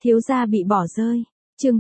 Thiếu gia bị bỏ rơi. Chương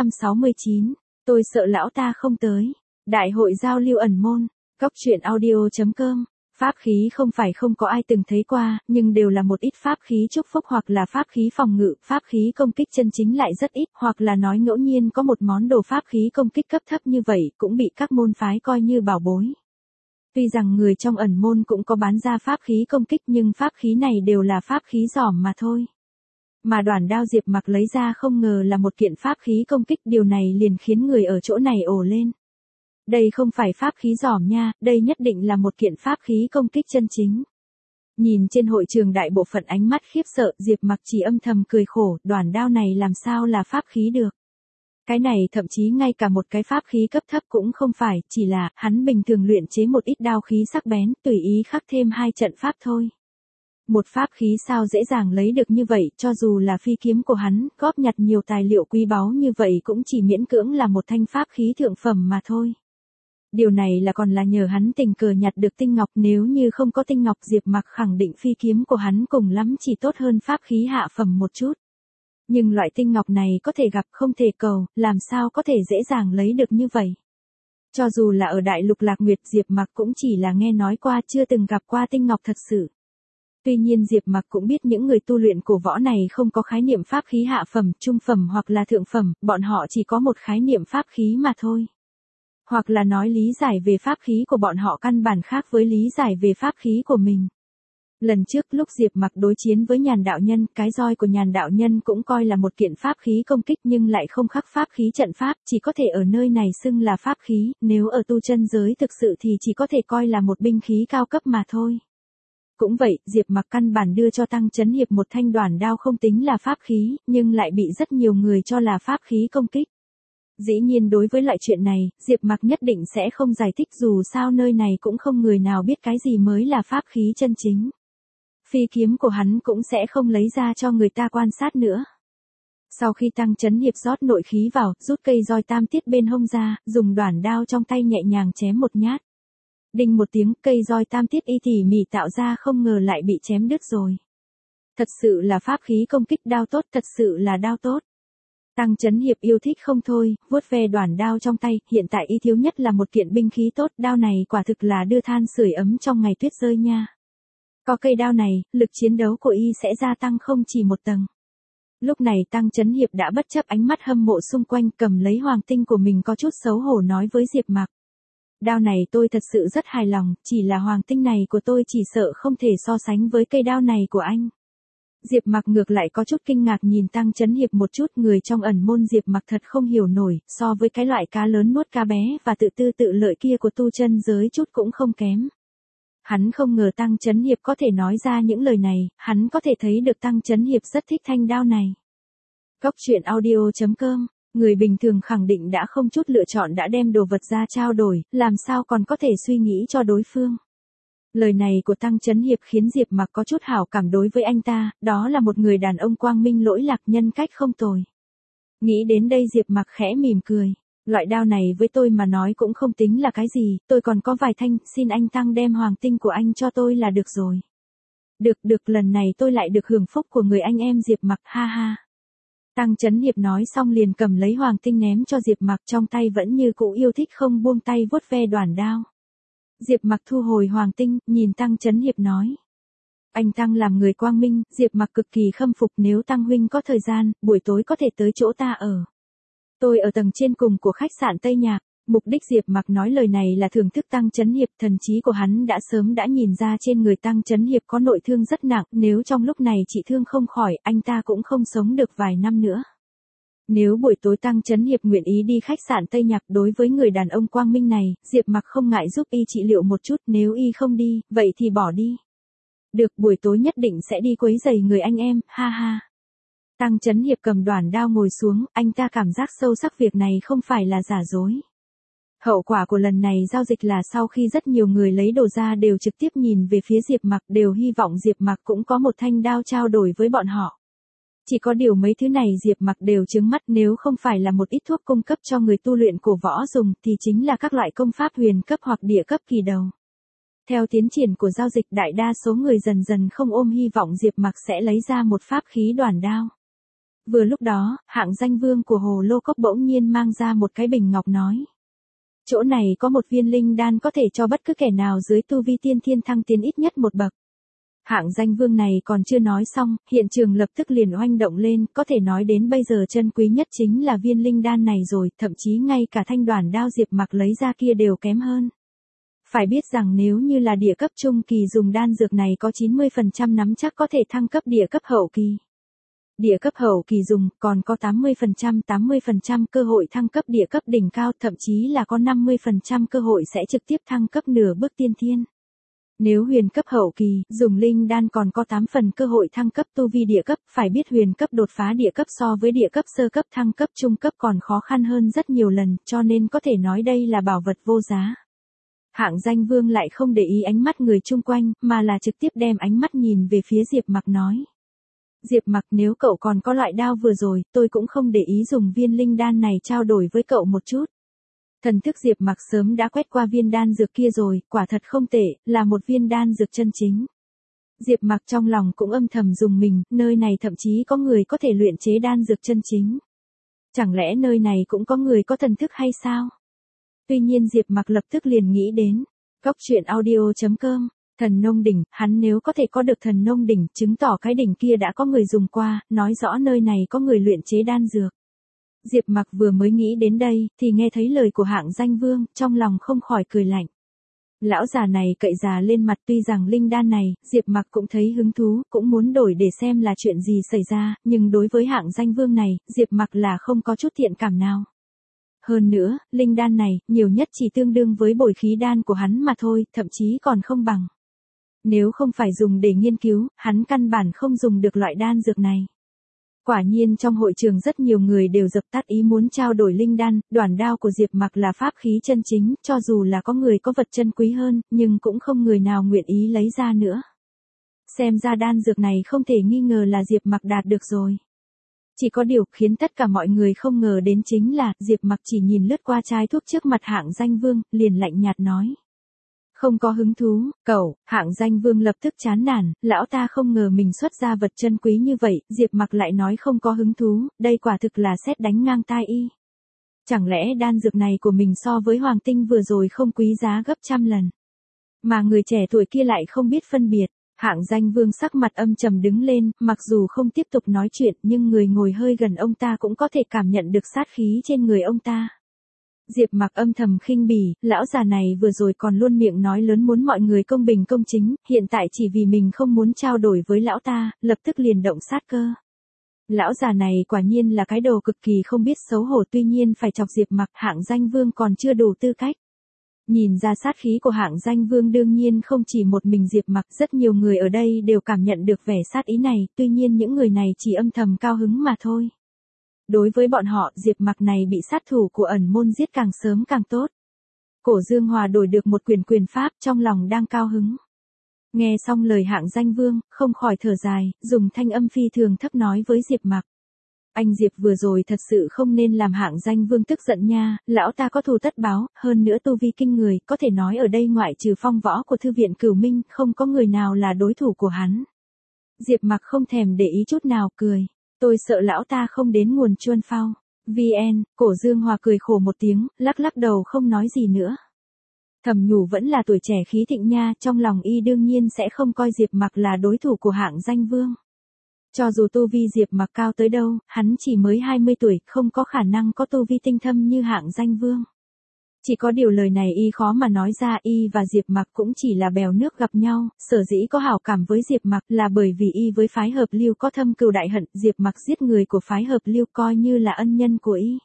469. Tôi sợ lão ta không tới. Đại hội giao lưu ẩn môn. Cóc truyện audio.com. Pháp khí không phải không có ai từng thấy qua, nhưng đều là một ít pháp khí chúc phúc hoặc là pháp khí phòng ngự, pháp khí công kích chân chính lại rất ít, hoặc là nói ngẫu nhiên có một món đồ pháp khí công kích cấp thấp như vậy, cũng bị các môn phái coi như bảo bối. Tuy rằng người trong ẩn môn cũng có bán ra pháp khí công kích nhưng pháp khí này đều là pháp khí giỏm mà thôi. Mà Đoản Đao Diệp Mặc lấy ra không ngờ là một kiện pháp khí công kích, điều này liền khiến người ở chỗ này ồ lên. Đây không phải pháp khí giỏm nha, đây nhất định là một kiện pháp khí công kích chân chính. Nhìn trên hội trường đại bộ phận ánh mắt khiếp sợ, Diệp Mặc chỉ âm thầm cười khổ, đoản đao này làm sao là pháp khí được. Cái này thậm chí ngay cả một cái pháp khí cấp thấp cũng không phải, chỉ là hắn bình thường luyện chế một ít đao khí sắc bén, tùy ý khắc thêm 2 trận pháp thôi. Một pháp khí sao dễ dàng lấy được như vậy, cho dù là phi kiếm của hắn, góp nhặt nhiều tài liệu quý báu như vậy cũng chỉ miễn cưỡng là một thanh pháp khí thượng phẩm mà thôi. Điều này là còn là nhờ hắn tình cờ nhặt được tinh ngọc, nếu như không có tinh ngọc Diệp Mặc khẳng định phi kiếm của hắn cùng lắm chỉ tốt hơn pháp khí hạ phẩm một chút. Nhưng loại tinh ngọc này có thể gặp không thể cầu, làm sao có thể dễ dàng lấy được như vậy. Cho dù là ở Đại Lục Lạc Nguyệt Diệp Mặc cũng chỉ là nghe nói qua chưa từng gặp qua tinh ngọc thật sự. Tuy nhiên Diệp Mặc cũng biết những người tu luyện cổ võ này không có khái niệm pháp khí hạ phẩm, trung phẩm hoặc là thượng phẩm, bọn họ chỉ có một khái niệm pháp khí mà thôi. Hoặc là nói lý giải về pháp khí của bọn họ căn bản khác với lý giải về pháp khí của mình. Lần trước lúc Diệp Mặc đối chiến với Nhàn đạo nhân, cái roi của Nhàn đạo nhân cũng coi là một kiện pháp khí công kích nhưng lại không khắc pháp khí trận pháp, chỉ có thể ở nơi này xưng là pháp khí, nếu ở tu chân giới thực sự thì chỉ có thể coi là một binh khí cao cấp mà thôi. Cũng vậy, Diệp Mặc căn bản đưa cho Tăng Chấn Hiệp một thanh đoản đao không tính là pháp khí, nhưng lại bị rất nhiều người cho là pháp khí công kích. Dĩ nhiên đối với loại chuyện này, Diệp Mặc nhất định sẽ không giải thích, dù sao nơi này cũng không người nào biết cái gì mới là pháp khí chân chính. Phi kiếm của hắn cũng sẽ không lấy ra cho người ta quan sát nữa. Sau khi Tăng Chấn Hiệp rót nội khí vào, rút cây roi tam tiết bên hông ra, dùng đoản đao trong tay nhẹ nhàng chém một nhát. Đinh một tiếng, cây roi tam tiết y tỉ mỉ tạo ra không ngờ lại bị chém đứt rồi. Thật sự là pháp khí công kích đao tốt, thật sự là đao tốt. Tăng Chấn Hiệp yêu thích không thôi, vuốt ve đoản đao trong tay, hiện tại y thiếu nhất là một kiện binh khí tốt, đao này quả thực là đưa than sưởi ấm trong ngày tuyết rơi nha. Có cây đao này, lực chiến đấu của y sẽ gia tăng không chỉ một tầng. Lúc này Tăng Chấn Hiệp đã bất chấp ánh mắt hâm mộ xung quanh, cầm lấy hoàng tinh của mình có chút xấu hổ nói với Diệp Mặc. Đao này tôi thật sự rất hài lòng, chỉ là hoàng tinh này của tôi chỉ sợ không thể so sánh với cây đao này của anh. Diệp Mặc ngược lại có chút kinh ngạc nhìn Tăng Chấn Hiệp một chút, người trong ẩn môn Diệp Mặc thật không hiểu nổi, so với cái loại cá lớn nuốt cá bé và tự tư tự lợi kia của tu chân giới chút cũng không kém. Hắn không ngờ Tăng Chấn Hiệp có thể nói ra những lời này, hắn có thể thấy được Tăng Chấn Hiệp rất thích thanh đao này. Cóc truyện audio.com. Người bình thường khẳng định đã không chút lựa chọn đã đem đồ vật ra trao đổi, làm sao còn có thể suy nghĩ cho đối phương. Lời này của Tăng Chấn Hiệp khiến Diệp Mặc có chút hảo cảm đối với anh ta, đó là một người đàn ông quang minh lỗi lạc, nhân cách không tồi. Nghĩ đến đây Diệp Mặc khẽ mỉm cười. Loại đao này với tôi mà nói cũng không tính là cái gì, tôi còn có vài thanh, xin anh Tăng đem hoàng tinh của anh cho tôi là được rồi. Được, lần này tôi lại được hưởng phúc của người anh em Diệp Mặc, ha ha. Tăng Chấn Hiệp nói xong liền cầm lấy hoàng tinh ném cho Diệp Mặc, trong tay vẫn như cũ yêu thích không buông tay vuốt ve đoản đao. Diệp Mặc thu hồi hoàng tinh, nhìn Tăng Chấn Hiệp nói. Anh Tăng làm người quang minh, Diệp Mặc cực kỳ khâm phục, nếu Tăng huynh có thời gian, buổi tối có thể tới chỗ ta ở. Tôi ở tầng trên cùng của khách sạn Tây Nhạc. Mục đích Diệp Mặc nói lời này là thưởng thức Tăng Chấn Hiệp, thần trí của hắn đã sớm đã nhìn ra trên người Tăng Chấn Hiệp có nội thương rất nặng, nếu trong lúc này trị thương không khỏi, anh ta cũng không sống được vài năm nữa. Nếu buổi tối Tăng Chấn Hiệp nguyện ý đi khách sạn Tây Nhạc, đối với người đàn ông quang minh này, Diệp Mặc không ngại giúp y trị liệu một chút, nếu y không đi, vậy thì bỏ đi. Được, buổi tối nhất định sẽ đi quấy rầy người anh em, ha ha. Tăng Chấn Hiệp cầm đoản đao ngồi xuống, anh ta cảm giác sâu sắc việc này không phải là giả dối. Hậu quả của lần này giao dịch là sau khi rất nhiều người lấy đồ ra đều trực tiếp nhìn về phía Diệp Mặc, đều hy vọng Diệp Mặc cũng có một thanh đao trao đổi với bọn họ. Chỉ có điều mấy thứ này Diệp Mặc đều trướng mắt, nếu không phải là một ít thuốc cung cấp cho người tu luyện cổ võ dùng thì chính là các loại công pháp huyền cấp hoặc địa cấp kỳ đầu. Theo tiến triển của giao dịch, đại đa số người dần dần không ôm hy vọng Diệp Mặc sẽ lấy ra một pháp khí đoản đao. Vừa lúc đó, hạng danh vương của Hồ Lô Cốc bỗng nhiên mang ra một cái bình ngọc nói. Chỗ này có một viên linh đan có thể cho bất cứ kẻ nào dưới tu vi tiên thiên thăng tiến ít nhất một bậc. Hạng danh vương này còn chưa nói xong, hiện trường lập tức liền oanh động lên, có thể nói đến bây giờ chân quý nhất chính là viên linh đan này rồi, thậm chí ngay cả thanh đoản đao Diệp Mặc lấy ra kia đều kém hơn. Phải biết rằng nếu như là địa cấp trung kỳ dùng đan dược này có 90% nắm chắc có thể thăng cấp địa cấp hậu kỳ. Địa cấp hậu kỳ dùng còn có 80% cơ hội thăng cấp địa cấp đỉnh cao, thậm chí là có 50% cơ hội sẽ trực tiếp thăng cấp nửa bước tiên thiên. Nếu huyền cấp hậu kỳ, dùng linh đan còn có 8 phần cơ hội thăng cấp tu vi địa cấp, phải biết huyền cấp đột phá địa cấp so với địa cấp sơ cấp thăng cấp trung cấp còn khó khăn hơn rất nhiều lần, cho nên có thể nói đây là bảo vật vô giá. Hạng danh vương lại không để ý ánh mắt người chung quanh, mà là trực tiếp đem ánh mắt nhìn về phía Diệp Mặc nói. Diệp Mặc, nếu cậu còn có loại đao vừa rồi, tôi cũng không để ý dùng viên linh đan này trao đổi với cậu một chút. Thần thức Diệp Mặc sớm đã quét qua viên đan dược kia rồi, quả thật không tệ, là một viên đan dược chân chính. Diệp Mặc trong lòng cũng âm thầm dùng mình, nơi này thậm chí có người có thể luyện chế đan dược chân chính. Chẳng lẽ nơi này cũng có người có thần thức hay sao? Tuy nhiên Diệp Mặc lập tức liền nghĩ đến. Góc truyện audio.com, thần nông đỉnh, hắn nếu có thể có được thần nông đỉnh, chứng tỏ cái đỉnh kia đã có người dùng qua, nói rõ nơi này có người luyện chế đan dược. Diệp Mặc vừa mới nghĩ đến đây, thì nghe thấy lời của hạng danh vương, trong lòng không khỏi cười lạnh. Lão già này cậy già lên mặt, tuy rằng linh đan này, Diệp Mặc cũng thấy hứng thú, cũng muốn đổi để xem là chuyện gì xảy ra, nhưng đối với hạng danh vương này, Diệp Mặc là không có chút thiện cảm nào. Hơn nữa, linh đan này, nhiều nhất chỉ tương đương với bồi khí đan của hắn mà thôi, thậm chí còn không bằng. Nếu không phải dùng để nghiên cứu, hắn căn bản không dùng được loại đan dược này. Quả nhiên trong hội trường rất nhiều người đều dập tắt ý muốn trao đổi linh đan, đoản đao của Diệp Mặc là pháp khí chân chính, cho dù là có người có vật chân quý hơn, nhưng cũng không người nào nguyện ý lấy ra nữa. Xem ra đan dược này không thể nghi ngờ là Diệp Mặc đạt được rồi. Chỉ có điều khiến tất cả mọi người không ngờ đến chính là, Diệp Mặc chỉ nhìn lướt qua chai thuốc trước mặt hạng danh vương, liền lạnh nhạt nói. Không có hứng thú, cậu, hạng danh vương lập tức chán nản, lão ta không ngờ mình xuất ra vật chân quý như vậy, Diệp Mặc lại nói không có hứng thú, đây quả thực là sét đánh ngang tai y. Chẳng lẽ đan dược này của mình so với hoàng tinh vừa rồi không quý giá gấp trăm lần. Mà người trẻ tuổi kia lại không biết phân biệt. Hạng danh vương sắc mặt âm trầm đứng lên, mặc dù không tiếp tục nói chuyện nhưng người ngồi hơi gần ông ta cũng có thể cảm nhận được sát khí trên người ông ta. Diệp Mặc âm thầm khinh bỉ, lão già này vừa rồi còn luôn miệng nói lớn muốn mọi người công bình công chính, hiện tại chỉ vì mình không muốn trao đổi với lão ta, lập tức liền động sát cơ. Lão già này quả nhiên là cái đồ cực kỳ không biết xấu hổ, tuy nhiên phải chọc Diệp Mặc, hạng danh vương còn chưa đủ tư cách. Nhìn ra sát khí của hạng danh vương đương nhiên không chỉ một mình Diệp Mặc, rất nhiều người ở đây đều cảm nhận được vẻ sát ý này, tuy nhiên những người này chỉ âm thầm cao hứng mà thôi. Đối với bọn họ, Diệp Mặc này bị sát thủ của ẩn môn giết càng sớm càng tốt. Cổ Dương Hòa đổi được một quyền pháp, trong lòng đang cao hứng. Nghe xong lời hạng danh vương, không khỏi thở dài, dùng thanh âm phi thường thấp nói với Diệp Mặc. Anh Diệp vừa rồi thật sự không nên làm hạng danh vương tức giận nha, lão ta có thù tất báo, hơn nữa tu vi kinh người, có thể nói ở đây ngoại trừ phong võ của thư viện Cửu Minh, không có người nào là đối thủ của hắn. Diệp Mặc không thèm để ý chút nào, cười. Tôi sợ lão ta không đến nguồn chuôn phao. VN, Cổ Dương Hòa cười khổ một tiếng, lắc lắc đầu không nói gì nữa. Thầm nhủ vẫn là tuổi trẻ khí thịnh nha, trong lòng y đương nhiên sẽ không coi Diệp Mặc là đối thủ của hạng danh vương. Cho dù tu vi Diệp Mặc cao tới đâu, hắn chỉ mới 20 tuổi, không có khả năng có tu vi tinh thâm như hạng danh vương. Chỉ có điều lời này y khó mà nói ra, y và Diệp Mặc cũng chỉ là bèo nước gặp nhau, sở dĩ có hảo cảm với Diệp Mặc là bởi vì y với phái hợp lưu có thâm cừu đại hận, Diệp Mặc giết người của phái hợp lưu coi như là ân nhân của y.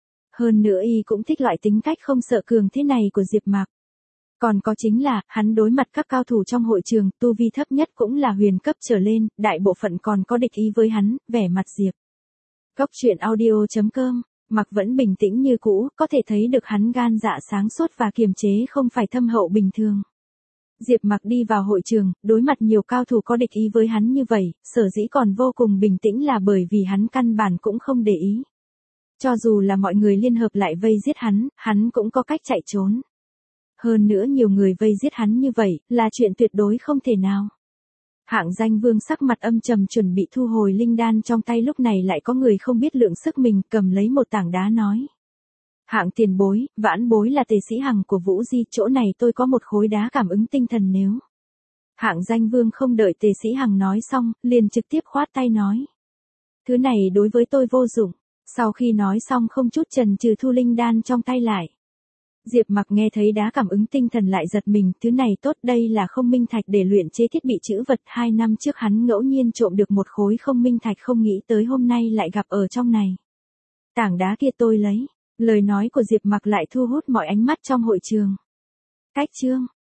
Hơn nữa y cũng thích loại tính cách không sợ cường thế này của Diệp Mặc. Còn có chính là, hắn đối mặt các cao thủ trong hội trường, tu vi thấp nhất cũng là huyền cấp trở lên, đại bộ phận còn có địch ý với hắn, vẻ mặt Diệp. Góc truyện audio.com, Mặc vẫn bình tĩnh như cũ, có thể thấy được hắn gan dạ sáng suốt và kiềm chế không phải thâm hậu bình thường. Diệp Mặc đi vào hội trường, đối mặt nhiều cao thủ có địch ý với hắn như vậy, sở dĩ còn vô cùng bình tĩnh là bởi vì hắn căn bản cũng không để ý. Cho dù là mọi người liên hợp lại vây giết hắn cũng có cách chạy trốn. Hơn nữa nhiều người vây giết hắn như vậy, là chuyện tuyệt đối không thể nào. Hạng Danh Vương sắc mặt âm trầm chuẩn bị thu hồi linh đan trong tay, lúc này lại có người không biết lượng sức mình cầm lấy một tảng đá nói. Hạng tiền bối, vãn bối là Tề Sĩ Hằng của Vũ Di, chỗ này tôi có một khối đá cảm ứng tinh thần nếu. Hạng Danh Vương không đợi Tề Sĩ Hằng nói xong, liền trực tiếp khoát tay nói. Thứ này đối với tôi vô dụng. Sau khi nói xong không chút chần chừ thu linh đan trong tay lại. Diệp Mặc nghe thấy đá cảm ứng tinh thần lại giật mình, thứ này tốt, đây là không minh thạch để luyện chế thiết bị trữ vật, 2 năm trước hắn ngẫu nhiên trộm được một khối không minh thạch, không nghĩ tới hôm nay lại gặp ở trong này. Tảng đá kia tôi lấy. Lời nói của Diệp Mặc lại thu hút mọi ánh mắt trong hội trường. Cách chương